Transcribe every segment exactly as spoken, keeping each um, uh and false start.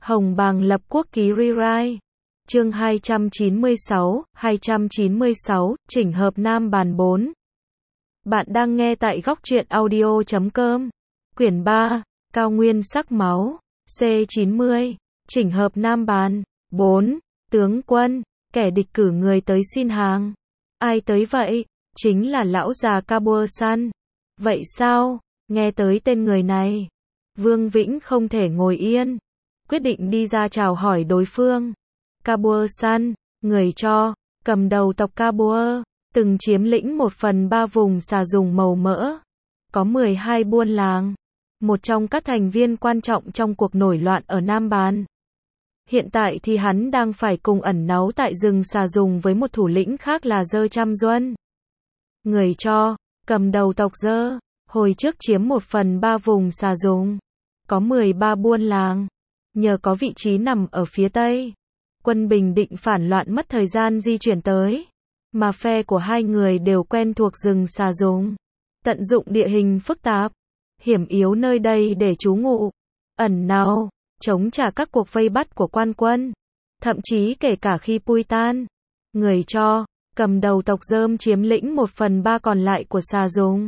Hồng Bàng lập quốc ký rewrite. Chương hai trăm chín mươi sáu, hai trăm chín mươi sáu, chỉnh hợp Nam Bàn bốn. Bạn đang nghe tại góc truyện audio chấm com. Quyển ba, Cao Nguyên sắc máu, C chín mươi, chỉnh hợp Nam Bàn bốn. Tướng quân, kẻ địch cử người tới xin hàng. Ai tới vậy? Chính là lão già Kabua San. Vậy sao? Nghe tới tên người này, Vương Vĩnh không thể ngồi yên, quyết định đi ra chào hỏi đối phương. Kabua San, người cho, cầm đầu tộc Kabua, từng chiếm lĩnh một phần ba vùng xà dùng màu mỡ, có mười hai buôn làng, một trong các thành viên quan trọng trong cuộc nổi loạn ở Nam Bàn. Hiện tại thì hắn đang phải cùng ẩn náu tại rừng xà dùng với một thủ lĩnh khác là Dơ Cham Duân. Người cho, cầm đầu tộc Dơ, hồi trước chiếm một phần ba vùng xà dùng, có mười ba buôn làng, nhờ có vị trí nằm ở phía tây. Quân Bình Định phản loạn mất thời gian di chuyển tới, mà phe của hai người đều quen thuộc rừng xà dùng, tận dụng địa hình phức tạp, hiểm yếu nơi đây để trú ngụ, ẩn náu, chống trả các cuộc vây bắt của quan quân, thậm chí kể cả khi Pui tan, người cho, cầm đầu tộc Dơm chiếm lĩnh một phần ba còn lại của xà dùng,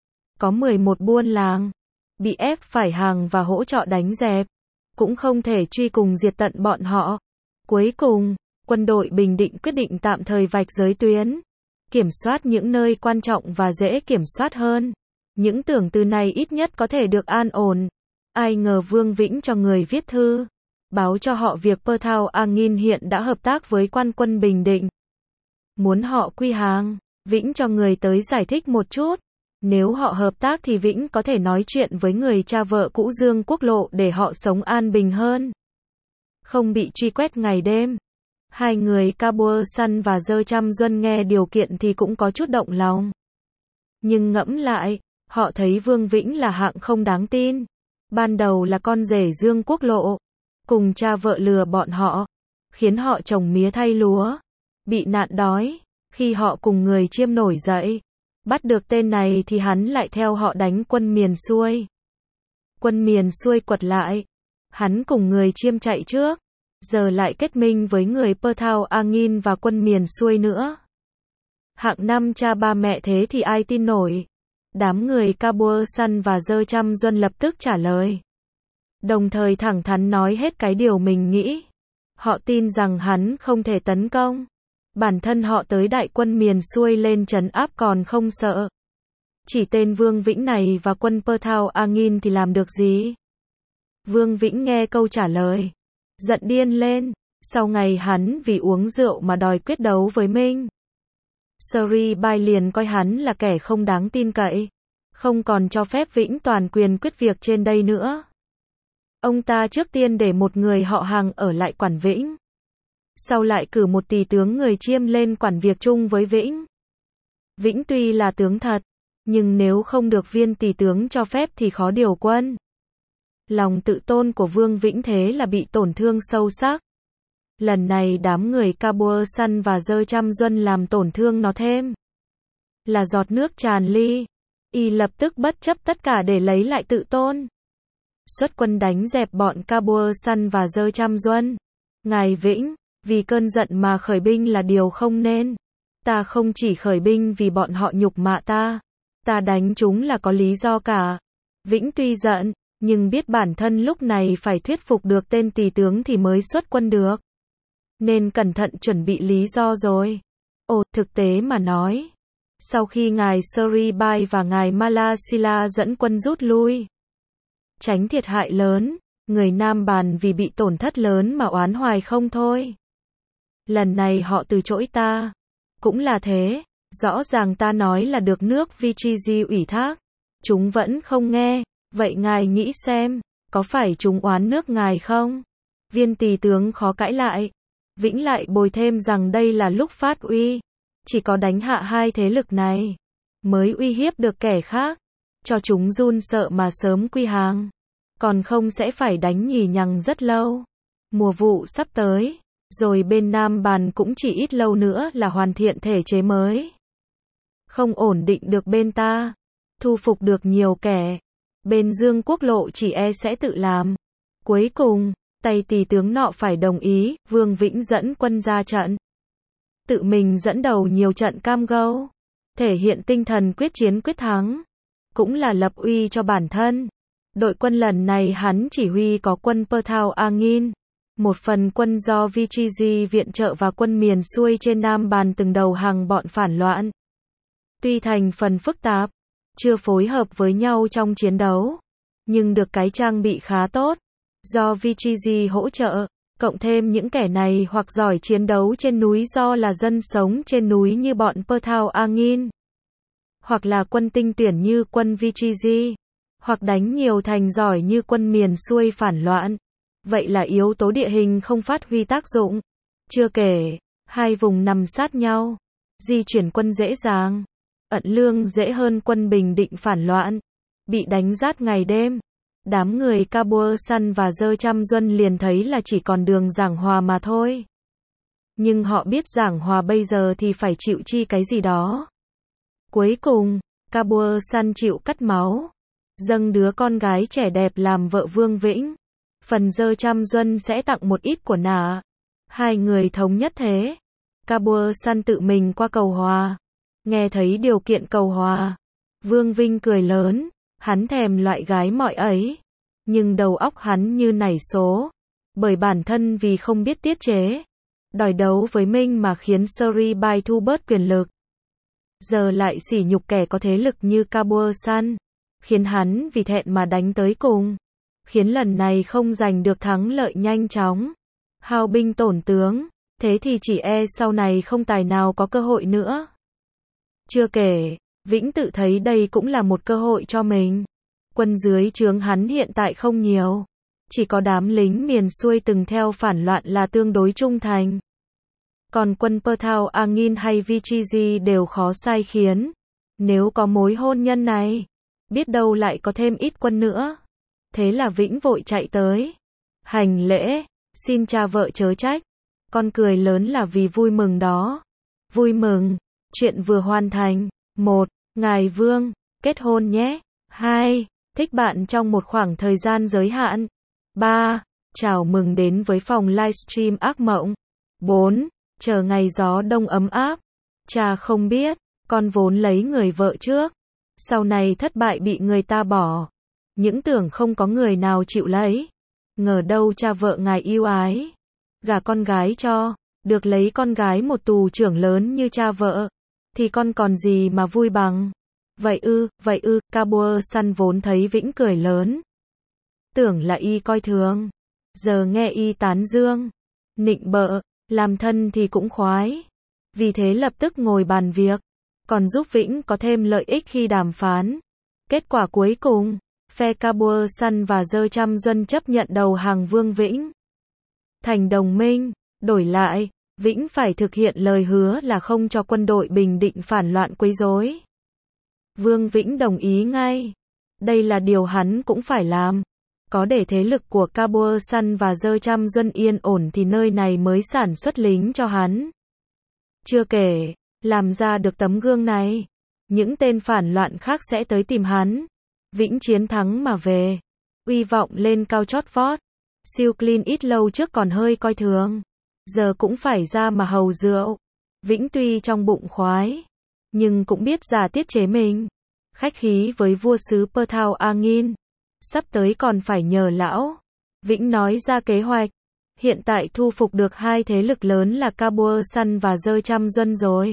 có mười một buôn làng, bị ép phải hàng và hỗ trợ đánh dẹp, cũng không thể truy cùng diệt tận bọn họ. Cuối cùng, quân đội Bình Định quyết định tạm thời vạch giới tuyến, kiểm soát những nơi quan trọng và dễ kiểm soát hơn. Những tưởng từ này ít nhất có thể được an ổn. Ai ngờ Vương Vĩnh cho người viết thư, báo cho họ việc Perthao Angin hiện đã hợp tác với quan quân Bình Định, muốn họ quy hàng. Vĩnh cho người tới giải thích một chút. Nếu họ hợp tác thì Vĩnh có thể nói chuyện với người cha vợ cũ Dương Quốc Lộ để họ sống an bình hơn, không bị truy quét ngày đêm. Hai người Kabua San và Dơ Cham Duân nghe điều kiện thì cũng có chút động lòng. Nhưng ngẫm lại, họ thấy Vương Vĩnh là hạng không đáng tin. Ban đầu là con rể Dương Quốc Lộ, cùng cha vợ lừa bọn họ, khiến họ trồng mía thay lúa, bị nạn đói. Khi họ cùng người Chiêm nổi dậy, bắt được tên này thì hắn lại theo họ đánh quân miền xuôi. Quân miền xuôi quật lại, hắn cùng người Chiêm chạy trước, giờ lại kết minh với người Perthao Angin và quân miền xuôi nữa. Hạng năm cha ba mẹ thế thì ai tin nổi. Đám người Kabua San và Dơ Cham Duân lập tức trả lời, đồng thời thẳng thắn nói hết cái điều mình nghĩ. Họ tin rằng hắn không thể tấn công. Bản thân họ tới đại quân miền xuôi lên trấn áp còn không sợ. Chỉ tên Vương Vĩnh này và quân Perthao Angin thì làm được gì? Vương Vĩnh nghe câu trả lời, giận điên lên. Sau ngày hắn vì uống rượu mà đòi quyết đấu với Minh, Sri Bai liền coi hắn là kẻ không đáng tin cậy, không còn cho phép Vĩnh toàn quyền quyết việc trên đây nữa. Ông ta trước tiên để một người họ Hàng ở lại quản Vĩnh, sau lại cử một tỳ tướng người Chiêm lên quản việc chung với Vĩnh. Vĩnh tuy là tướng thật, nhưng nếu không được viên tỳ tướng cho phép thì khó điều quân. Lòng tự tôn của Vương Vĩnh thế là bị tổn thương sâu sắc. Lần này đám người Kabua San và Dơ Cham Duân làm tổn thương nó thêm. Là giọt nước tràn ly. Y lập tức bất chấp tất cả để lấy lại tự tôn, xuất quân đánh dẹp bọn Kabua San và Dơ Cham Duân. Ngài Vĩnh, vì cơn giận mà khởi binh là điều không nên. Ta không chỉ khởi binh vì bọn họ nhục mạ ta. Ta đánh chúng là có lý do cả. Vĩnh tuy giận, nhưng biết bản thân lúc này phải thuyết phục được tên tỳ tướng thì mới xuất quân được, nên cẩn thận chuẩn bị lý do rồi. Ồ, thực tế mà nói, sau khi ngài Sri Bai và ngài Malasila dẫn quân rút lui, tránh thiệt hại lớn, người Nam Bàn vì bị tổn thất lớn mà oán hoài không thôi. Lần này họ từ chối ta, cũng là thế. Rõ ràng ta nói là được nước Vichiji ủy thác, chúng vẫn không nghe. Vậy ngài nghĩ xem, có phải chúng oán nước ngài không? Viên tỳ tướng khó cãi lại. Vĩnh lại bồi thêm rằng đây là lúc phát uy, chỉ có đánh hạ hai thế lực này mới uy hiếp được kẻ khác, cho chúng run sợ mà sớm quy hàng, còn không sẽ phải đánh nhì nhằng rất lâu. Mùa vụ sắp tới, rồi bên Nam Bàn cũng chỉ ít lâu nữa là hoàn thiện thể chế mới. Không ổn định được bên ta, thu phục được nhiều kẻ, bên Dương Quốc Lộ chỉ e sẽ tự làm. Cuối cùng, Tay tỳ tướng nọ phải đồng ý, Vương Vĩnh dẫn quân ra trận. Tự mình dẫn đầu nhiều trận cam go, thể hiện tinh thần quyết chiến quyết thắng, cũng là lập uy cho bản thân. Đội quân lần này hắn chỉ huy có quân Perthao Angin, một phần quân do Vichiji viện trợ và quân miền xuôi trên Nam Bàn từng đầu hàng bọn phản loạn. Tuy thành phần phức tạp, chưa phối hợp với nhau trong chiến đấu, nhưng được cái trang bị khá tốt, do Vichiji hỗ trợ, cộng thêm những kẻ này hoặc giỏi chiến đấu trên núi do là dân sống trên núi như bọn Perthao Angin, hoặc là quân tinh tuyển như quân Vichiji, hoặc đánh nhiều thành giỏi như quân miền xuôi phản loạn. Vậy là yếu tố địa hình không phát huy tác dụng. Chưa kể, hai vùng nằm sát nhau, di chuyển quân dễ dàng, ẩn lương dễ hơn quân bình định phản loạn, bị đánh rát ngày đêm. Đám người Kabur San và Dơ Chăm Duân liền thấy là chỉ còn đường giảng hòa mà thôi. Nhưng họ biết giảng hòa bây giờ thì phải chịu chi cái gì đó. Cuối cùng, Kabur San chịu cắt máu, dâng đứa con gái trẻ đẹp làm vợ Vương Vĩnh. Phần Dơ Chăm Duân sẽ tặng một ít của nả. Hai người thống nhất thế. Kabur San tự mình qua cầu hòa. Nghe thấy điều kiện cầu hòa, Vương Vinh cười lớn. Hắn thèm loại gái mọi ấy, nhưng đầu óc hắn như nảy số, bởi bản thân vì không biết tiết chế, đòi đấu với Minh mà khiến Suri Bai thu bớt quyền lực. Giờ lại sỉ nhục kẻ có thế lực như Kabur San, khiến hắn vì thẹn mà đánh tới cùng, khiến lần này không giành được thắng lợi nhanh chóng, hao binh tổn tướng, thế thì chỉ e sau này không tài nào có cơ hội nữa. Chưa kể, Vĩnh tự thấy đây cũng là một cơ hội cho mình. Quân dưới trướng hắn hiện tại không nhiều, chỉ có đám lính miền xuôi từng theo phản loạn là tương đối trung thành. Còn quân Perthao Angin hay Vichiji đều khó sai khiến. Nếu có mối hôn nhân này, biết đâu lại có thêm ít quân nữa. Thế là Vĩnh vội chạy tới, hành lễ, xin cha vợ chớ trách. Con cười lớn là vì vui mừng đó. Vui mừng, chuyện vừa hoàn thành. Một. Ngài Vương, kết hôn nhé. Hai. Thích bạn trong một khoảng thời gian giới hạn. Ba. Chào mừng đến với phòng livestream ác mộng. Bốn. Chờ ngày gió đông ấm áp. Cha không biết, con vốn lấy người vợ trước, sau này thất bại bị người ta bỏ. Những tưởng không có người nào chịu lấy. Ngờ đâu cha vợ ngài yêu ái, gả con gái cho, được lấy con gái một tù trưởng lớn như cha vợ. Thì con còn gì mà vui bằng. Vậy ư, vậy ư, Kabur San vốn thấy Vĩnh cười lớn, tưởng là y coi thường, giờ nghe y tán dương, nịnh bợ, làm thân thì cũng khoái. Vì thế lập tức ngồi bàn việc, còn giúp Vĩnh có thêm lợi ích khi đàm phán. Kết quả cuối cùng, phe Kabur San và Dơ Chăm Duân chấp nhận đầu hàng Vương Vĩnh, thành đồng minh. Đổi lại, Vĩnh phải thực hiện lời hứa là không cho quân đội bình định phản loạn quấy rối. Vương Vĩnh đồng ý ngay. Đây là điều hắn cũng phải làm. Có để thế lực của Kabur San và Dơ Chăm Duân yên ổn thì nơi này mới sản xuất lính cho hắn. Chưa kể, làm ra được tấm gương này, những tên phản loạn khác sẽ tới tìm hắn. Vĩnh chiến thắng mà về, uy vọng lên cao chót vót. Siêu Clean ít lâu trước còn hơi coi thường, giờ cũng phải ra mà hầu rượu. Vĩnh tuy trong bụng khoái, nhưng cũng biết giả tiết chế mình. Khách khí với vua xứ Perthao Angin, sắp tới còn phải nhờ lão. Vĩnh nói ra kế hoạch. Hiện tại thu phục được hai thế lực lớn là Kabur San và Dơ Chăm Duân rồi.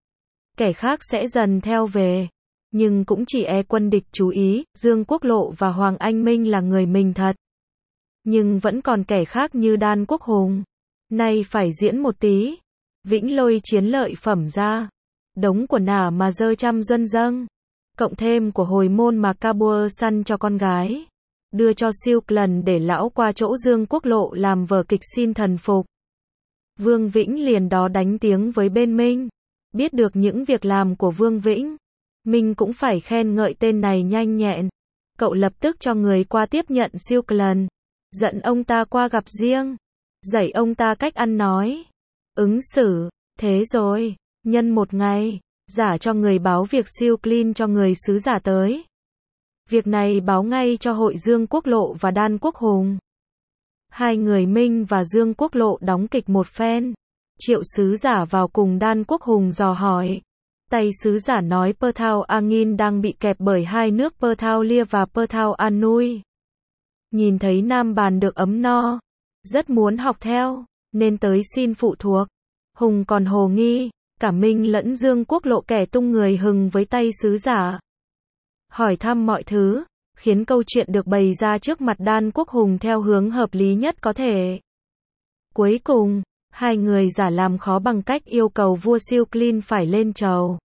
Kẻ khác sẽ dần theo về, nhưng cũng chỉ e quân địch chú ý. Dương Quốc Lộ và Hoàng Anh Minh là người mình thật, nhưng vẫn còn kẻ khác như Đan Quốc Hùng. Nay phải diễn một tí. Vĩnh lôi chiến lợi phẩm ra, đống của nả mà Dơ Chăm Duân dâng, cộng thêm của hồi môn mà Kabur San cho con gái, đưa cho Siêu lần để lão qua chỗ Dương Quốc Lộ làm vở kịch xin thần phục. Vương Vĩnh liền đó đánh tiếng với bên Minh. Biết được những việc làm của Vương Vĩnh, Minh cũng phải khen ngợi tên này nhanh nhẹn. Cậu lập tức cho người qua tiếp nhận Siêu lần, dẫn ông ta qua gặp riêng, dạy ông ta cách ăn nói, ứng xử. Thế rồi, nhân một ngày, giả cho người báo việc Siêu Clean cho người sứ giả tới. Việc này báo ngay cho hội Dương Quốc Lộ và Đan Quốc Hùng. Hai người Minh và Dương Quốc Lộ đóng kịch một phen. Triệu sứ giả vào cùng Đan Quốc Hùng dò hỏi. Tây sứ giả nói Perthao Angin đang bị kẹp bởi hai nước Perthao Lia và Perthao An Nui. Nhìn thấy Nam Bàn được ấm no, rất muốn học theo, nên tới xin phụ thuộc. Hùng còn hồ nghi, cả Minh lẫn Dương Quốc Lộ kẻ tung người hừng với Tây sứ giả. Hỏi thăm mọi thứ, khiến câu chuyện được bày ra trước mặt Đan Quốc Hùng theo hướng hợp lý nhất có thể. Cuối cùng, hai người giả làm khó bằng cách yêu cầu vua Siêu Clean phải lên chầu.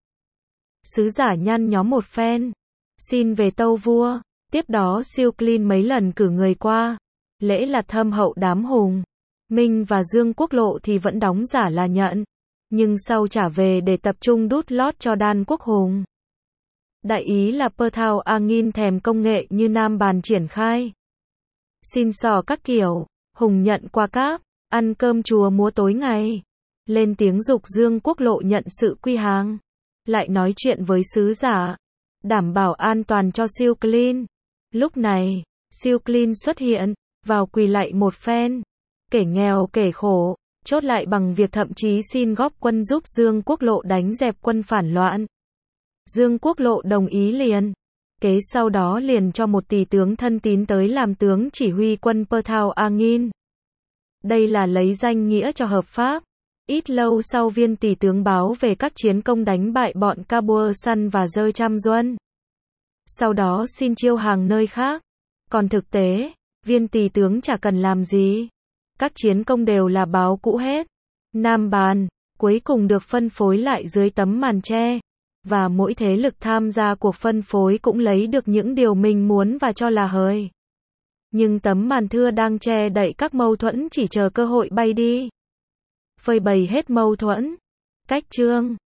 Sứ giả nhăn nhóm một phen, xin về tâu vua. Tiếp đó Siêu Clean mấy lần cử người qua, lễ là thâm hậu đám Hùng. Minh và Dương Quốc Lộ thì vẫn đóng giả là nhận, nhưng sau trả về để tập trung đút lót cho Đan Quốc Hùng. Đại ý là Perthao Angin thèm công nghệ như Nam Bàn triển khai. Xin xỏ các kiểu, Hùng nhận qua cáp, ăn cơm chùa múa tối ngày. Lên tiếng dục Dương Quốc Lộ nhận sự quy hàng. Lại nói chuyện với sứ giả, đảm bảo an toàn cho Siêu Clean. Lúc này, Siêu Clean xuất hiện, vào quỳ lạy một phen. Kể nghèo kể khổ, chốt lại bằng việc thậm chí xin góp quân giúp Dương Quốc Lộ đánh dẹp quân phản loạn. Dương Quốc Lộ đồng ý liền. Kế sau đó liền cho một tỳ tướng thân tín tới làm tướng chỉ huy quân Perthao Angin. Đây là lấy danh nghĩa cho hợp pháp. Ít lâu sau viên tỳ tướng báo về các chiến công đánh bại bọn Kabur San và Dơ Cham Duân. Sau đó xin chiêu hàng nơi khác. Còn thực tế, viên tỳ tướng chả cần làm gì. Các chiến công đều là báo cũ hết. Nam Bàn, cuối cùng được phân phối lại dưới tấm màn che. Và mỗi thế lực tham gia cuộc phân phối cũng lấy được những điều mình muốn và cho là hời. Nhưng tấm màn thưa đang che đậy các mâu thuẫn chỉ chờ cơ hội bay đi. Phơi bày hết mâu thuẫn. Cách chương